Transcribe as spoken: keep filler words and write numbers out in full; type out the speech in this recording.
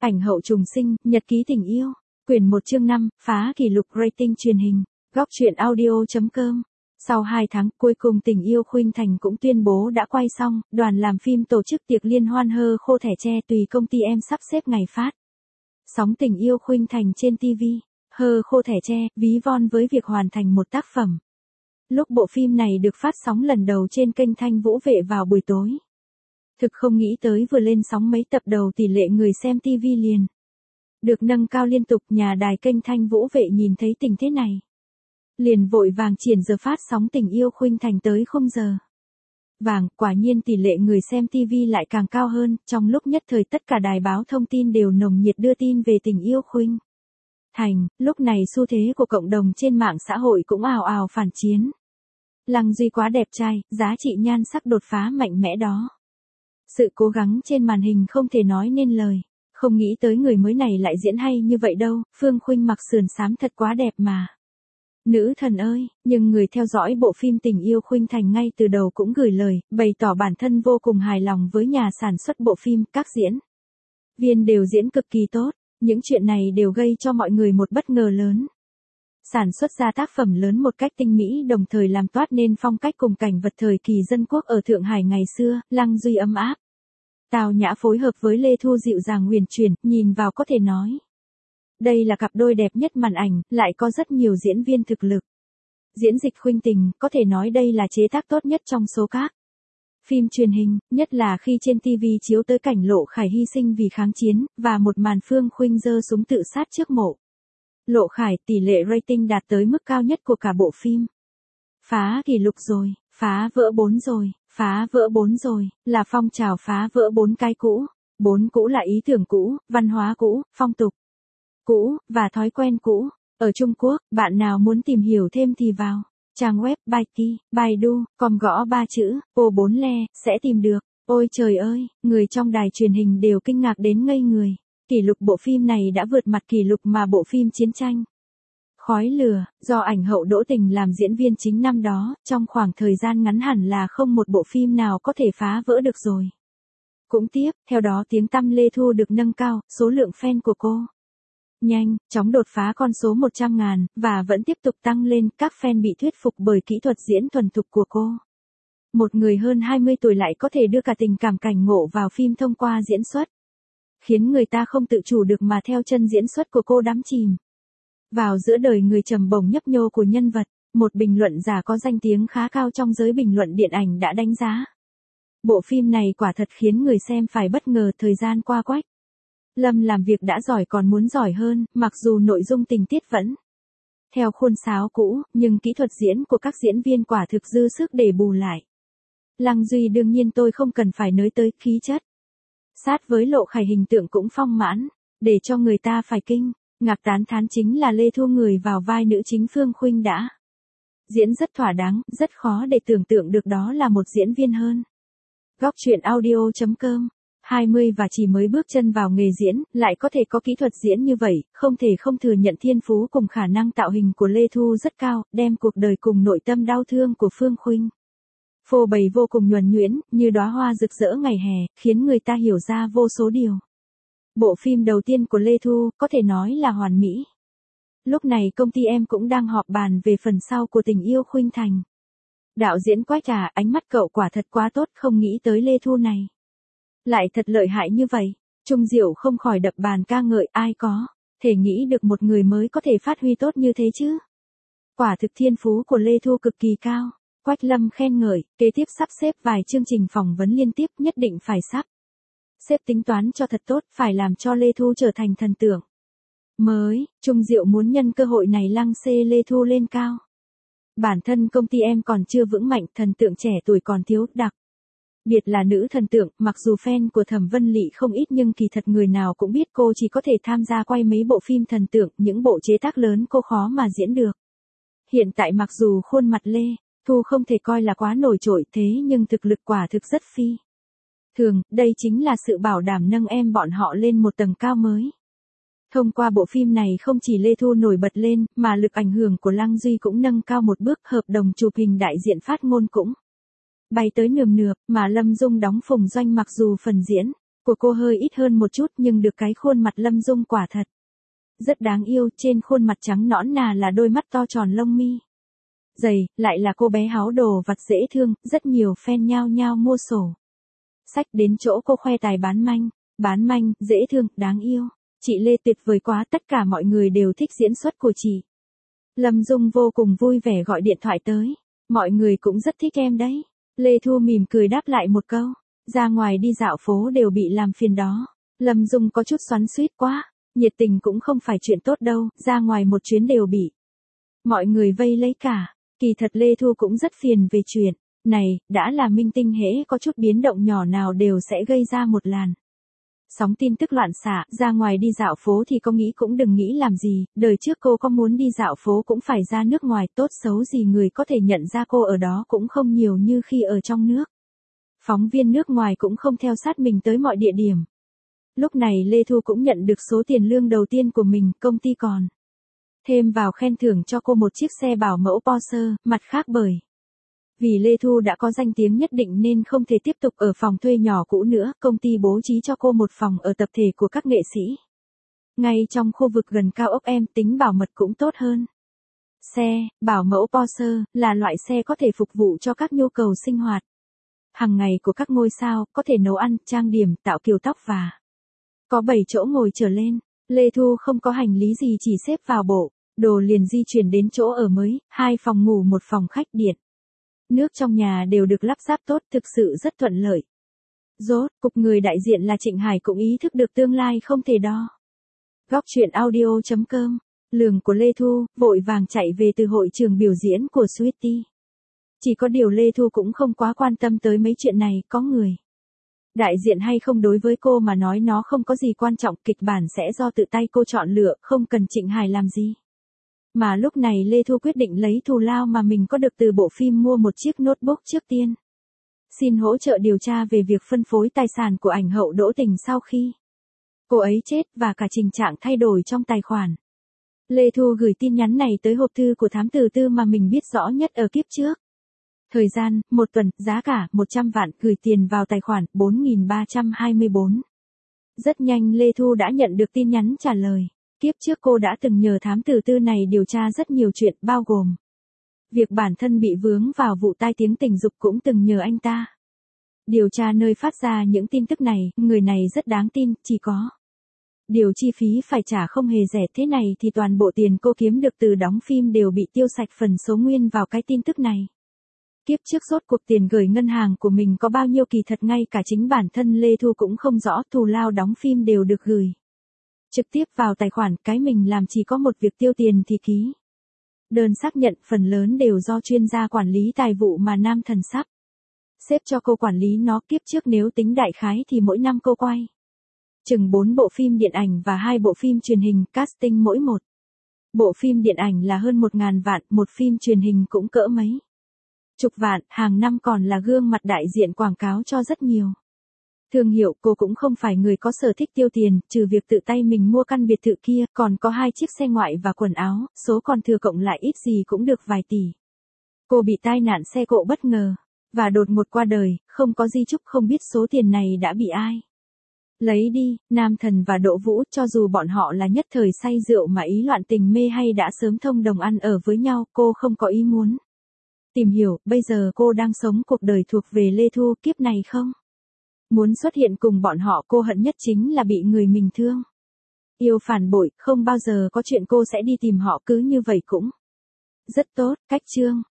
Ảnh hậu trùng sinh, nhật ký tình yêu. Quyển một chương năm, phá kỷ lục rating truyền hình. Góc truyện audio chấm com. Sau hai tháng, cuối cùng Tình yêu Khuynh Thành cũng tuyên bố đã quay xong, đoàn làm phim tổ chức tiệc liên hoan hơ khô thẻ tre tùy công ty em sắp xếp ngày phát sóng Tình yêu Khuynh Thành trên ti vi. Hơ khô thẻ tre, ví von với việc hoàn thành một tác phẩm. Lúc bộ phim này được phát sóng lần đầu trên kênh Thanh Vũ Vệ vào buổi tối. Thực không nghĩ tới vừa lên sóng mấy tập đầu tỷ lệ người xem ti vi liền được nâng cao liên tục. Nhà đài kênh Thanh Vũ Vệ nhìn thấy tình thế này, liền vội vàng triển giờ phát sóng Tình yêu Khuynh Thành tới không giờ vàng. Quả nhiên tỷ lệ người xem ti vi lại càng cao hơn. Trong lúc nhất thời tất cả đài báo thông tin đều nồng nhiệt đưa tin về Tình yêu Khuynh Thành. Lúc này xu thế của cộng đồng trên mạng xã hội cũng ào ào phản chiến. Lăng Duy quá đẹp trai, giá trị nhan sắc đột phá mạnh mẽ đó. Sự cố gắng trên màn hình không thể nói nên lời. Không nghĩ tới người mới này lại diễn hay như vậy đâu. Phương Khuynh mặc sườn xám thật quá đẹp mà. Nữ thần ơi, nhưng người theo dõi bộ phim Tình yêu Khuynh Thành ngay từ đầu cũng gửi lời, bày tỏ bản thân vô cùng hài lòng với nhà sản xuất bộ phim. Các diễn viên đều diễn cực kỳ tốt. Những chuyện này đều gây cho mọi người một bất ngờ lớn. Sản xuất ra tác phẩm lớn một cách tinh mỹ, đồng thời làm toát nên phong cách cùng cảnh vật thời kỳ dân quốc ở Thượng Hải ngày xưa. Lăng Duy ấm áp, tào nhã phối hợp với Lê Thu dịu dàng huyền chuyển, nhìn vào có thể nói đây là cặp đôi đẹp nhất màn ảnh. Lại có rất nhiều diễn viên thực lực diễn dịch khuynh tình, có thể nói đây là chế tác tốt nhất trong số các phim truyền hình, nhất là khi trên ti vi chiếu tới cảnh Lộ Khải hy sinh vì kháng chiến, và một màn Phương Khuynh giơ súng tự sát trước mộ Lộ Khải. Tỷ lệ rating đạt tới mức cao nhất của cả bộ phim. Phá kỷ lục rồi, phá vỡ bốn rồi, phá vỡ bốn rồi, là phong trào phá vỡ bốn cái cũ. Bốn cũ là ý tưởng cũ, văn hóa cũ, phong tục cũ, và thói quen cũ. Ở Trung Quốc, bạn nào muốn tìm hiểu thêm thì vào trang web Baiki, Baidu, com gõ ba chữ, ô bốn le, sẽ tìm được. Ôi trời ơi, người trong đài truyền hình đều kinh ngạc đến ngây người. Kỷ lục bộ phim này đã vượt mặt kỷ lục mà bộ phim Chiến tranh Khói Lửa, do ảnh hậu Đỗ Tình làm diễn viên chính năm đó, trong khoảng thời gian ngắn hẳn là không một bộ phim nào có thể phá vỡ được rồi. Cũng tiếp, theo đó tiếng tăm Lê Thu được nâng cao, số lượng fan của cô nhanh chóng đột phá con số một trăm ngàn, và vẫn tiếp tục tăng lên. Các fan bị thuyết phục bởi kỹ thuật diễn thuần thục của cô. Một người hơn hai mươi tuổi lại có thể đưa cả tình cảm cảnh ngộ vào phim thông qua diễn xuất, khiến người ta không tự chủ được mà theo chân diễn xuất của cô đắm chìm vào giữa đời người trầm bổng nhấp nhô của nhân vật. Một bình luận giả có danh tiếng khá cao trong giới bình luận điện ảnh đã đánh giá bộ phim này quả thật khiến người xem phải bất ngờ. Thời gian qua Quách Lâm làm việc đã giỏi còn muốn giỏi hơn, mặc dù nội dung tình tiết vẫn theo khuôn sáo cũ, nhưng kỹ thuật diễn của các diễn viên quả thực dư sức để bù lại. Lăng Duy đương nhiên tôi không cần phải nói tới, khí chất sát với Lộ Khải, hình tượng cũng phong mãn, để cho người ta phải kinh ngạc tán thán chính là Lê Thu người vào vai nữ chính Phương Khuynh đã diễn rất thỏa đáng, rất khó để tưởng tượng được đó là một diễn viên hơn. Góc truyện audio chấm com. hai mươi và chỉ mới bước chân vào nghề diễn, lại có thể có kỹ thuật diễn như vậy, không thể không thừa nhận thiên phú cùng khả năng tạo hình của Lê Thu rất cao, đem cuộc đời cùng nội tâm đau thương của Phương Khuynh phô bày vô cùng nhuần nhuyễn, như đóa hoa rực rỡ ngày hè, khiến người ta hiểu ra vô số điều. Bộ phim đầu tiên của Lê Thu, có thể nói là hoàn mỹ. Lúc này công ty em cũng đang họp bàn về phần sau của Tình yêu Khuynh Thành. Đạo diễn Quách à, ánh mắt cậu quả thật quá tốt, không nghĩ tới Lê Thu này lại thật lợi hại như vậy. Trung Diệu không khỏi đập bàn ca ngợi, ai có thể nghĩ được một người mới có thể phát huy tốt như thế chứ. Quả thực thiên phú của Lê Thu cực kỳ cao. Quách Lâm khen ngợi, kế tiếp sắp xếp vài chương trình phỏng vấn liên tiếp, nhất định phải sắp xếp tính toán cho thật tốt, phải làm cho Lê Thu trở thành thần tượng mới. Trung Diệu muốn nhân cơ hội này lăng xê Lê Thu lên cao. Bản thân công ty em còn chưa vững mạnh, thần tượng trẻ tuổi còn thiếu, đặc biệt là nữ thần tượng. Mặc dù fan của Thẩm Vân Lị không ít nhưng kỳ thật người nào cũng biết cô chỉ có thể tham gia quay mấy bộ phim thần tượng, những bộ chế tác lớn cô khó mà diễn được. Hiện tại mặc dù khuôn mặt Lê Thu không thể coi là quá nổi trội, thế nhưng thực lực quả thực rất phi thường. Đây chính là sự bảo đảm nâng em bọn họ lên một tầng cao mới. Thông qua bộ phim này không chỉ Lê Thu nổi bật lên, mà lực ảnh hưởng của Lăng Duy cũng nâng cao một bước. Hợp đồng chụp hình đại diện phát ngôn cũng bay tới nườm nượp, mà Lâm Dung đóng Phùng Doanh mặc dù phần diễn của cô hơi ít hơn một chút nhưng được cái khuôn mặt Lâm Dung quả thật rất đáng yêu, trên khuôn mặt trắng nõn nà là đôi mắt to tròn lông mi dày, lại là cô bé háo đồ vặt dễ thương, rất nhiều fan nhao nhao mua sổ sách đến chỗ cô khoe tài bán manh, bán manh, dễ thương, đáng yêu. Chị Lê tuyệt vời quá, tất cả mọi người đều thích diễn xuất của chị. Lâm Dung vô cùng vui vẻ gọi điện thoại tới, mọi người cũng rất thích em đấy. Lê Thu mỉm cười đáp lại một câu, ra ngoài đi dạo phố đều bị làm phiền đó. Lâm Dung có chút xoắn xuýt quá, nhiệt tình cũng không phải chuyện tốt đâu, ra ngoài một chuyến đều bị mọi người vây lấy cả. Kỳ thật Lê Thu cũng rất phiền về chuyện này, đã là minh tinh hễ có chút biến động nhỏ nào đều sẽ gây ra một làn sóng tin tức loạn xạ. Ra ngoài đi dạo phố thì có nghĩ cũng đừng nghĩ làm gì, đời trước cô có muốn đi dạo phố cũng phải ra nước ngoài, tốt xấu gì người có thể nhận ra cô ở đó cũng không nhiều như khi ở trong nước. Phóng viên nước ngoài cũng không theo sát mình tới mọi địa điểm. Lúc này Lê Thu cũng nhận được số tiền lương đầu tiên của mình, công ty còn thêm vào khen thưởng cho cô một chiếc xe bảo mẫu Porsche, mặt khác bởi vì Lê Thu đã có danh tiếng nhất định nên không thể tiếp tục ở phòng thuê nhỏ cũ nữa, công ty bố trí cho cô một phòng ở tập thể của các nghệ sĩ. Ngay trong khu vực gần cao ốc em, tính bảo mật cũng tốt hơn. Xe, bảo mẫu Porsche, là loại xe có thể phục vụ cho các nhu cầu sinh hoạt hàng ngày của các ngôi sao, có thể nấu ăn, trang điểm, tạo kiểu tóc và có bảy chỗ ngồi trở lên. Lê Thu không có hành lý gì, chỉ xếp vào bộ đồ liền di chuyển đến chỗ ở mới, hai phòng ngủ một phòng khách, điện nước trong nhà đều được lắp ráp tốt, thực sự rất thuận lợi. Rốt, cục người đại diện là Trịnh Hải cũng ý thức được tương lai không thể đo. Góc chuyện audio chấm com, lường của Lê Thu, vội vàng chạy về từ hội trường biểu diễn của Sweetie. Chỉ có điều Lê Thu cũng không quá quan tâm tới mấy chuyện này, có người đại diện hay không đối với cô mà nói nó không có gì quan trọng, kịch bản sẽ do tự tay cô chọn lựa, không cần Trịnh Hải làm gì. Mà lúc này Lê Thu quyết định lấy thù lao mà mình có được từ bộ phim mua một chiếc notebook trước tiên. Xin hỗ trợ điều tra về việc phân phối tài sản của ảnh hậu Đỗ Tình sau khi cô ấy chết và cả tình trạng thay đổi trong tài khoản. Lê Thu gửi tin nhắn này tới hộp thư của thám tử tư mà mình biết rõ nhất ở kiếp trước. Thời gian, một tuần, giá cả, một trăm vạn, gửi tiền vào tài khoản, bốn nghìn ba trăm hai mươi bốn. Rất nhanh Lê Thu đã nhận được tin nhắn trả lời. Kiếp trước cô đã từng nhờ thám tử tư này điều tra rất nhiều chuyện, bao gồm việc bản thân bị vướng vào vụ tai tiếng tình dục, cũng từng nhờ anh ta điều tra nơi phát ra những tin tức này, người này rất đáng tin, chỉ có điều chi phí phải trả không hề rẻ, thế này thì toàn bộ tiền cô kiếm được từ đóng phim đều bị tiêu sạch phần số nguyên vào cái tin tức này. Kiếp trước rốt cuộc tiền gửi ngân hàng của mình có bao nhiêu, kỳ thật ngay cả chính bản thân Lê Thu cũng không rõ, thù lao đóng phim đều được gửi trực tiếp vào tài khoản, cái mình làm chỉ có một việc tiêu tiền thì ký đơn xác nhận, phần lớn đều do chuyên gia quản lý tài vụ mà Nam Thần sắp xếp cho cô quản lý nó. Kiếp trước nếu tính đại khái thì mỗi năm cô quay chừng bốn bộ phim điện ảnh và hai bộ phim truyền hình, casting mỗi một bộ phim điện ảnh là hơn một ngàn vạn, một phim truyền hình cũng cỡ mấy chục vạn, hàng năm còn là gương mặt đại diện quảng cáo cho rất nhiều thương hiệu. Cô cũng không phải người có sở thích tiêu tiền, trừ việc tự tay mình mua căn biệt thự kia, còn có hai chiếc xe ngoại và quần áo, số còn thừa cộng lại ít gì cũng được vài tỷ. Cô bị tai nạn xe cộ bất ngờ và đột ngột qua đời, không có di chúc, không biết số tiền này đã bị ai lấy đi. Nam Thần và Đỗ Vũ, cho dù bọn họ là nhất thời say rượu mà ý loạn tình mê hay đã sớm thông đồng ăn ở với nhau, cô không có ý muốn tìm hiểu. Bây giờ cô đang sống cuộc đời thuộc về Lê Thu, kiếp này không muốn xuất hiện cùng bọn họ. Cô hận nhất chính là bị người mình thương yêu phản bội, không bao giờ có chuyện cô sẽ đi tìm họ, cứ như vậy cũng rất tốt. Cách chương